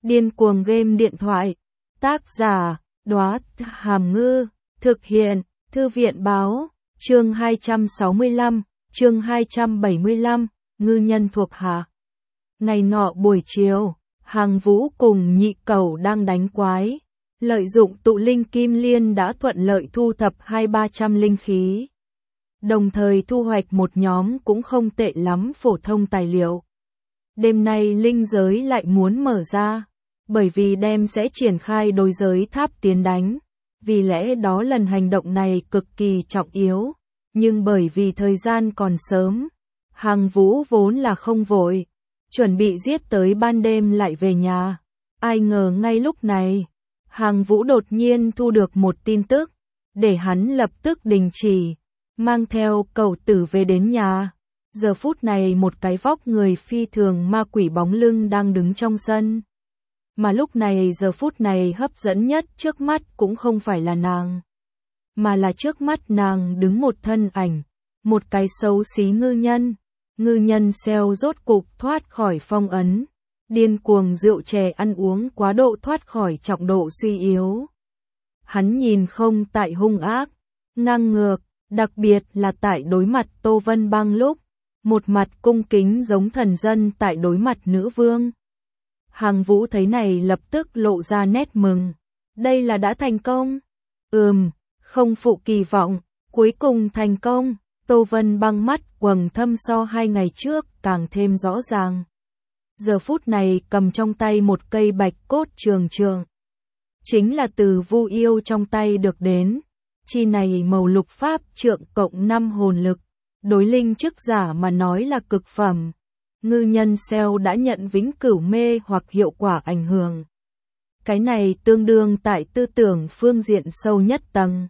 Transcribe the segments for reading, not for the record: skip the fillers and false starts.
Điên cuồng game điện thoại. Tác giả, Đóa Hàm Ngư. Thực hiện, Thư viện báo. Chương 265, chương 275, ngư nhân thuộc hạ. Ngày nọ buổi chiều, Hàng Vũ cùng Nhị Cẩu đang đánh quái. Lợi dụng tụ linh kim liên đã thuận lợi thu thập 200-300 linh khí. Đồng thời thu hoạch một nhóm cũng không tệ lắm phổ thông tài liệu. Đêm nay linh giới lại muốn mở ra, bởi vì đêm sẽ triển khai đối giới tháp tiến đánh. Vì lẽ đó lần hành động này cực kỳ trọng yếu, nhưng bởi vì thời gian còn sớm, Hàng Vũ vốn là không vội, chuẩn bị giết tới ban đêm lại về nhà. Ai ngờ ngay lúc này, Hàng Vũ đột nhiên thu được một tin tức, để hắn lập tức đình chỉ, mang theo cẩu tử về đến nhà. Giờ phút này một cái vóc người phi thường ma quỷ bóng lưng đang đứng trong sân. Mà lúc này giờ phút này hấp dẫn nhất trước mắt cũng không phải là nàng, mà là trước mắt nàng đứng một thân ảnh, một cái xấu xí ngư nhân. Ngư nhân Xeo rốt cục thoát khỏi phong ấn, điên cuồng rượu chè ăn uống quá độ thoát khỏi trọng độ suy yếu. Hắn nhìn không tại hung ác, ngang ngược, đặc biệt là tại đối mặt Tô Vân Băng lúc, một mặt cung kính giống thần dân tại đối mặt nữ vương. Hàng Vũ thấy này lập tức lộ ra nét mừng. Đây là đã thành công. Không phụ kỳ vọng, cuối cùng thành công. Tô Vân Băng mắt quầng thâm so 2 ngày trước càng thêm rõ ràng. Giờ phút này cầm trong tay một cây bạch cốt trường trường. Chính là từ Vu Yêu trong tay được đến. Chi này màu lục pháp trượng cộng 5 hồn lực. Đối linh chức giả mà nói là cực phẩm. Ngư nhân Xeo đã nhận vĩnh cửu mê hoặc hiệu quả ảnh hưởng. Cái này tương đương tại tư tưởng phương diện sâu nhất tầng.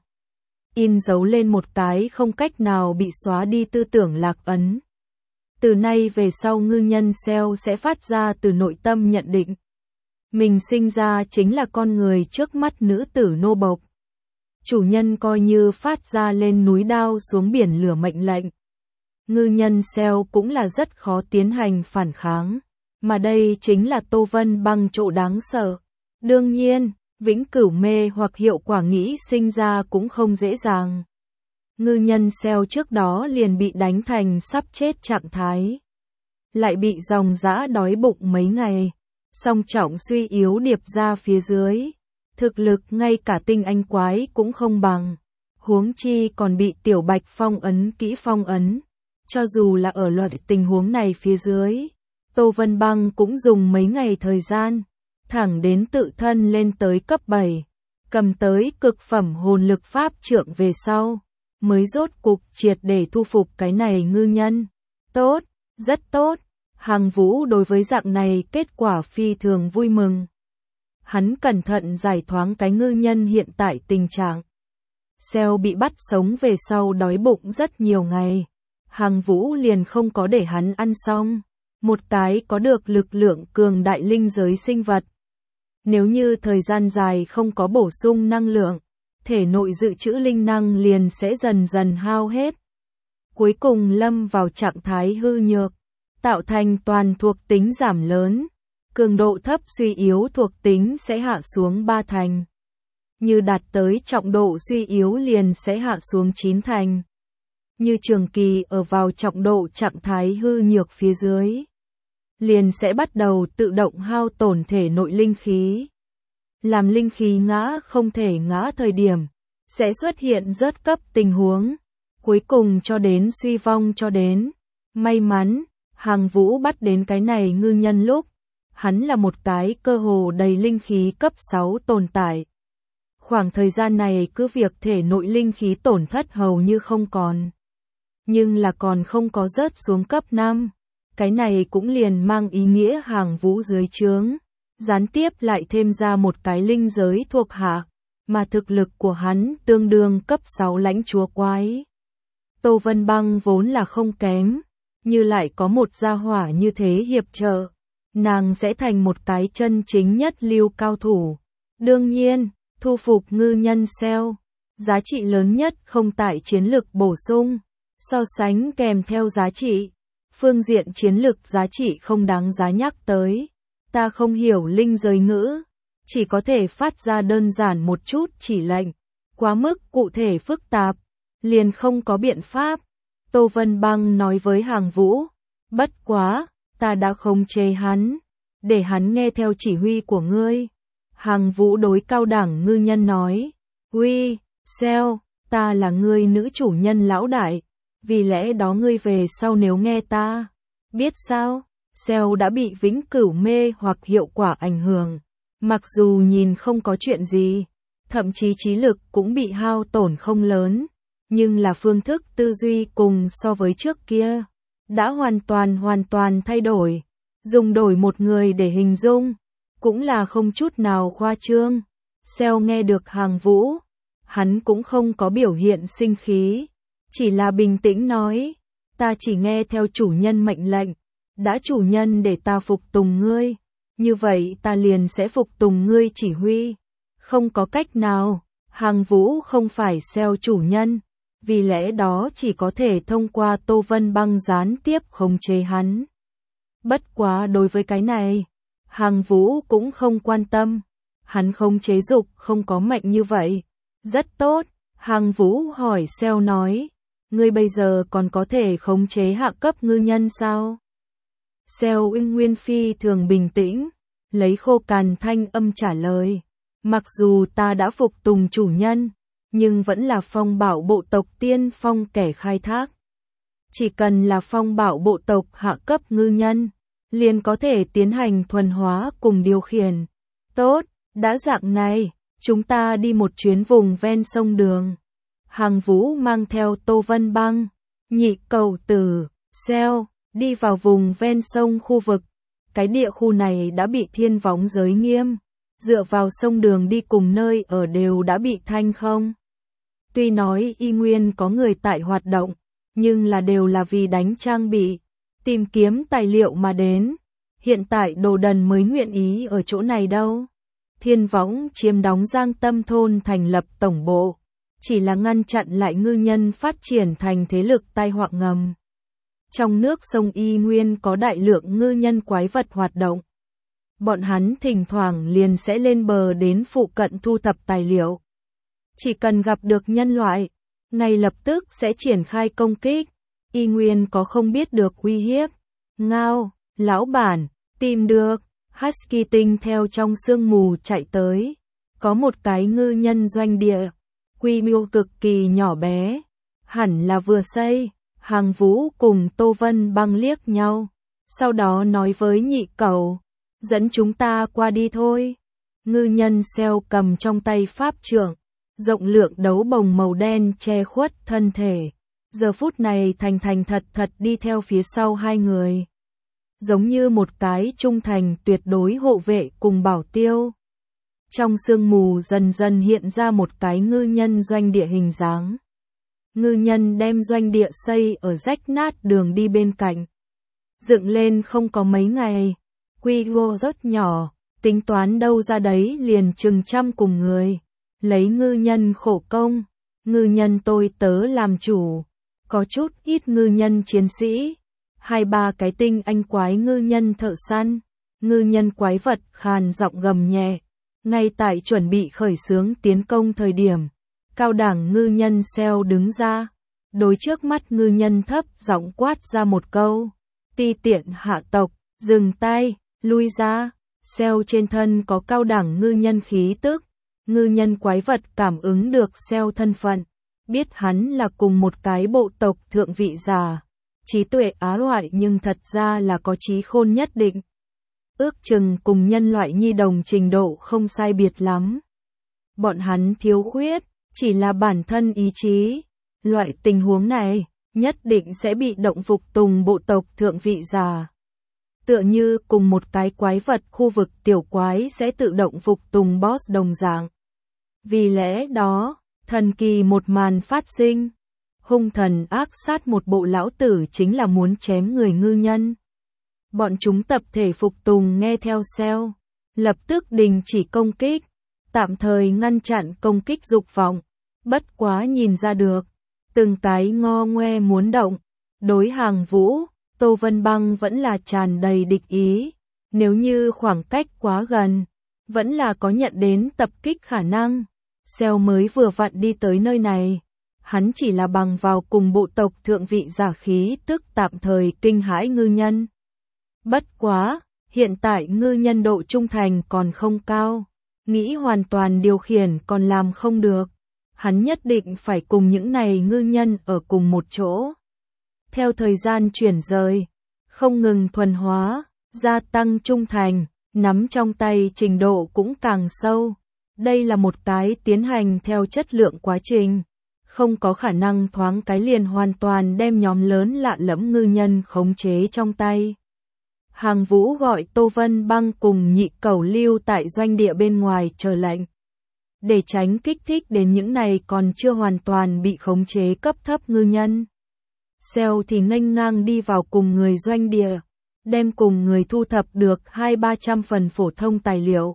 In dấu lên một cái không cách nào bị xóa đi tư tưởng lạc ấn. Từ nay về sau ngư nhân Xeo sẽ phát ra từ nội tâm nhận định. Mình sinh ra chính là con người trước mắt nữ tử nô bộc. Chủ nhân coi như phát ra lên núi đao xuống biển lửa mệnh lệnh. Ngư nhân Xeo cũng là rất khó tiến hành phản kháng, mà đây chính là Tô Vân Băng chỗ đáng sợ. Đương nhiên, vĩnh cửu mê hoặc hiệu quả nghĩ sinh ra cũng không dễ dàng. Ngư nhân Xeo trước đó liền bị đánh thành sắp chết trạng thái. Lại bị ròng rã đói bụng mấy ngày, song trọng suy yếu điệp ra phía dưới. Thực lực ngay cả tinh anh quái cũng không bằng, huống chi còn bị Tiểu Bạch phong ấn kỹ phong ấn. Cho dù là ở loại tình huống này phía dưới, Tô Vân Băng cũng dùng mấy ngày thời gian, thẳng đến tự thân lên tới cấp 7, cầm tới cực phẩm hồn lực pháp trượng về sau, mới rốt cục triệt để thu phục cái này ngư nhân. Tốt, rất tốt, Hàng Vũ đối với dạng này kết quả phi thường vui mừng. Hắn cẩn thận giải thoáng cái ngư nhân hiện tại tình trạng. Xeo bị bắt sống về sau đói bụng rất nhiều ngày. Hàng Vũ liền không có để hắn ăn xong. Một cái có được lực lượng cường đại linh giới sinh vật. Nếu như thời gian dài không có bổ sung năng lượng, thể nội dự trữ linh năng liền sẽ dần dần hao hết. Cuối cùng lâm vào trạng thái hư nhược, tạo thành toàn thuộc tính giảm lớn. Cường độ thấp suy yếu thuộc tính sẽ hạ xuống 3 thành. Như đạt tới trọng độ suy yếu liền sẽ hạ xuống 9 thành. Như trường kỳ ở vào trọng độ trạng thái hư nhược phía dưới, liền sẽ bắt đầu tự động hao tổn thể nội linh khí. Làm linh khí ngã không thể ngã thời điểm, sẽ xuất hiện rớt cấp tình huống, cuối cùng cho đến suy vong cho đến. May mắn, Hàng Vũ bắt đến cái này ngư nhân lúc, hắn là một cái cơ hồ đầy linh khí cấp 6 tồn tại. Khoảng thời gian này cứ việc thể nội linh khí tổn thất hầu như không còn. Nhưng là còn không có rớt xuống cấp 5. Cái này cũng liền mang ý nghĩa Hàng Vũ dưới trướng. Gián tiếp lại thêm ra một cái linh giới thuộc hạ, mà thực lực của hắn tương đương cấp 6 lãnh chúa quái. Tô Vân Băng vốn là không kém, như lại có một gia hỏa như thế hiệp trợ, nàng sẽ thành một cái chân chính nhất lưu cao thủ. Đương nhiên, thu phục ngư nhân Xeo, giá trị lớn nhất không tại chiến lực bổ sung, so sánh kèm theo giá trị. Phương diện chiến lực giá trị không đáng giá nhắc tới. ta không hiểu linh giới ngữ, chỉ có thể phát ra đơn giản một chút chỉ lệnh, quá mức cụ thể phức tạp, liền không có biện pháp. Tô Vân Băng nói với Hàng Vũ, bất quá, ta đã khống chế hắn, để hắn nghe theo chỉ huy của ngươi. Hàng Vũ đối cao đẳng ngư nhân nói, uy, Seo, ta là ngươi nữ chủ nhân lão đại, vì lẽ đó ngươi về sau nếu nghe ta, biết sao? Seo đã bị vĩnh cửu mê hoặc hiệu quả ảnh hưởng, mặc dù nhìn không có chuyện gì, thậm chí trí lực cũng bị hao tổn không lớn, nhưng là phương thức tư duy cùng so với trước kia, đã hoàn toàn thay đổi, dùng đổi một người để hình dung, cũng là không chút nào khoa trương. Seo nghe được Hàng Vũ, hắn cũng không có biểu hiện sinh khí, chỉ là bình tĩnh nói, ta chỉ nghe theo chủ nhân mệnh lệnh, đã chủ nhân để ta phục tùng ngươi, như vậy ta liền sẽ phục tùng ngươi chỉ huy, không có cách nào, Hàng Vũ không phải Seo chủ nhân, vì lẽ đó chỉ có thể thông qua Tô Vân Băng gián tiếp khống chế hắn. Bất quá đối với cái này, Hàng Vũ cũng không quan tâm, hắn khống chế dục không có mạnh như vậy. Rất tốt, Hàng Vũ hỏi Seo nói, ngươi bây giờ còn có thể khống chế hạ cấp ngư nhân sao? Seo Nguyên Phi thường bình tĩnh, lấy khô cằn thanh âm trả lời, mặc dù ta đã phục tùng chủ nhân, nhưng vẫn là phong bảo bộ tộc tiên phong kẻ khai thác. Chỉ cần là phong bảo bộ tộc hạ cấp ngư nhân, liền có thể tiến hành thuần hóa cùng điều khiển. Tốt, đã dạng này, chúng ta đi một chuyến vùng ven sông Đường. Hàng Vũ mang theo Tô Vân Băng, Nhị Cầu Tử, Seo, đi vào vùng ven sông khu vực. Cái địa khu này đã bị thiên võng giới nghiêm, dựa vào sông Đường đi cùng nơi ở đều đã bị thanh không. Tuy nói y nguyên có người tại hoạt động, nhưng là đều là vì đánh trang bị, tìm kiếm tài liệu mà đến. Hiện tại Đồ Đần mới nguyện ý ở chỗ này đâu. Thiên võng chiếm đóng Giang Tâm thôn thành lập tổng bộ, chỉ là ngăn chặn lại ngư nhân phát triển thành thế lực tai họa ngầm. Trong nước sông y nguyên có đại lượng ngư nhân quái vật hoạt động. Bọn hắn thỉnh thoảng liền sẽ lên bờ đến phụ cận thu thập tài liệu. Chỉ cần gặp được nhân loại, ngay lập tức sẽ triển khai công kích. Y nguyên có không biết được uy hiếp. Ngao, lão bản, tìm được. Husky tinh theo trong sương mù chạy tới. Có một cái ngư nhân doanh địa, quy mô cực kỳ nhỏ bé, hẳn là vừa xây. Hàng Vũ cùng Tô Vân Băng liếc nhau, sau đó nói với Nhị Cầu, dẫn chúng ta qua đi thôi. Ngư nhân Seo cầm trong tay pháp trượng, rộng lượng đấu bồng màu đen che khuất thân thể, giờ phút này thành thật đi theo phía sau hai người, giống như một cái trung thành tuyệt đối hộ vệ cùng bảo tiêu. Trong sương mù dần dần hiện ra một cái ngư nhân doanh địa hình dáng. Ngư nhân đem doanh địa xây ở rách nát đường đi bên cạnh. Dựng lên không có mấy ngày, quy mô rất nhỏ, tính toán đâu ra đấy liền chừng trăm cùng người. Lấy ngư nhân khổ công, ngư nhân tôi tớ làm chủ, có chút ít ngư nhân chiến sĩ, 2-3 cái tinh anh quái ngư nhân thợ săn, ngư nhân quái vật khàn giọng gầm nhẹ, ngay tại chuẩn bị khởi xướng tiến công thời điểm. Cao đẳng ngư nhân Seo đứng ra, đối trước mắt ngư nhân thấp giọng quát ra một câu, ti tiện hạ tộc, dừng tay, lui ra. Seo trên thân có cao đẳng ngư nhân khí tức, ngư nhân quái vật cảm ứng được Seo thân phận, biết hắn là cùng một cái bộ tộc thượng vị giả, trí tuệ á loại nhưng thật ra là có trí khôn nhất định. Ước chừng cùng nhân loại nhi đồng trình độ không sai biệt lắm. Bọn hắn thiếu khuyết chỉ là bản thân ý chí. Loại tình huống này nhất định sẽ bị động phục tùng bộ tộc thượng vị giả. Tựa như cùng một cái quái vật khu vực tiểu quái sẽ tự động phục tùng boss đồng dạng. Vì lẽ đó, thần kỳ một màn phát sinh. Hung thần ác sát một bộ lão tử chính là muốn chém người ngư nhân. Bọn chúng tập thể phục tùng nghe theo Seo, lập tức đình chỉ công kích, tạm thời ngăn chặn công kích dục vọng. Bất quá nhìn ra được, từng cái ngo ngoe muốn động. Đối Hàng Vũ, Tô Vân Băng vẫn là tràn đầy địch ý. Nếu như khoảng cách quá gần, vẫn là có nhận đến tập kích khả năng. Xeo mới vừa vặn đi tới nơi này. Hắn chỉ là bằng vào cùng bộ tộc thượng vị giả khí tức tạm thời kinh hãi ngư nhân. Bất quá, hiện tại ngư nhân độ trung thành còn không cao. Nghĩ hoàn toàn điều khiển còn làm không được. Hắn nhất định phải cùng những này ngư nhân ở cùng một chỗ. Theo thời gian chuyển rời, không ngừng thuần hóa, gia tăng trung thành, nắm trong tay trình độ cũng càng sâu. Đây là một cái tiến hành theo chất lượng quá trình. Không có khả năng thoáng cái liền hoàn toàn đem nhóm lớn lạ lẫm ngư nhân khống chế trong tay. Hàng Vũ gọi Tô Vân Băng cùng Nhị Cẩu lưu tại doanh địa bên ngoài chờ lệnh. Để tránh kích thích đến những này còn chưa hoàn toàn bị khống chế cấp thấp ngư nhân. Xeo thì nghênh ngang đi vào cùng người doanh địa, đem cùng người thu thập được 200-300 phần phổ thông tài liệu.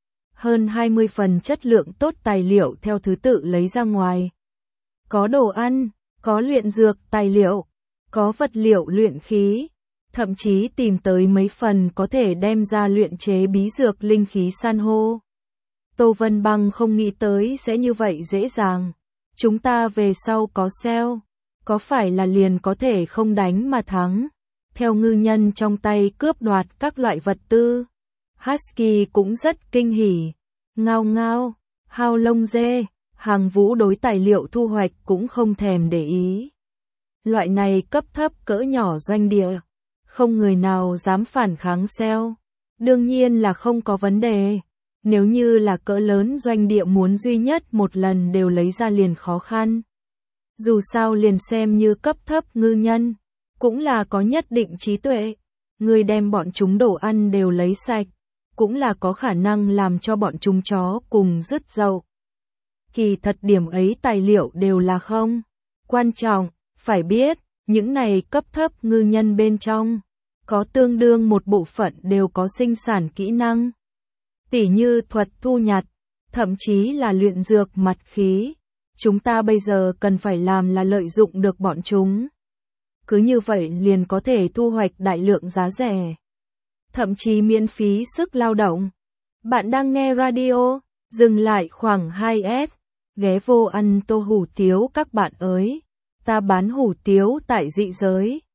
Hơn 20 phần chất lượng tốt tài liệu theo thứ tự lấy ra ngoài. Có đồ ăn, có luyện dược tài liệu, có vật liệu luyện khí, thậm chí tìm tới mấy phần có thể đem ra luyện chế bí dược linh khí san hô. Tô Vân Băng không nghĩ tới sẽ như vậy dễ dàng. Chúng ta về sau có Xeo, có phải là liền có thể không đánh mà thắng. Theo ngư nhân trong tay cướp đoạt các loại vật tư. Husky cũng rất kinh hỉ. Ngao ngao, hao lông dê, Hàng Vũ đối tài liệu thu hoạch cũng không thèm để ý. Loại này cấp thấp cỡ nhỏ doanh địa, không người nào dám phản kháng Xeo. Đương nhiên là không có vấn đề. Nếu như là cỡ lớn doanh địa muốn duy nhất một lần đều lấy ra liền khó khăn. Dù sao liền xem như cấp thấp ngư nhân, cũng là có nhất định trí tuệ. Người đem bọn chúng đồ ăn đều lấy sạch, cũng là có khả năng làm cho bọn chúng chó cùng rứt dậu. Kỳ thật điểm ấy tài liệu đều là không quan trọng, phải biết, những này cấp thấp ngư nhân bên trong, có tương đương một bộ phận đều có sinh sản kỹ năng. Tỉ như thuật thu nhặt, thậm chí là luyện dược mặt khí. Chúng ta bây giờ cần phải làm là lợi dụng được bọn chúng. Cứ như vậy liền có thể thu hoạch đại lượng giá rẻ. Thậm chí miễn phí sức lao động. Bạn đang nghe radio, dừng lại khoảng 2S, ghé vô ăn tô hủ tiếu các bạn ơi. Ta bán hủ tiếu tại dị giới.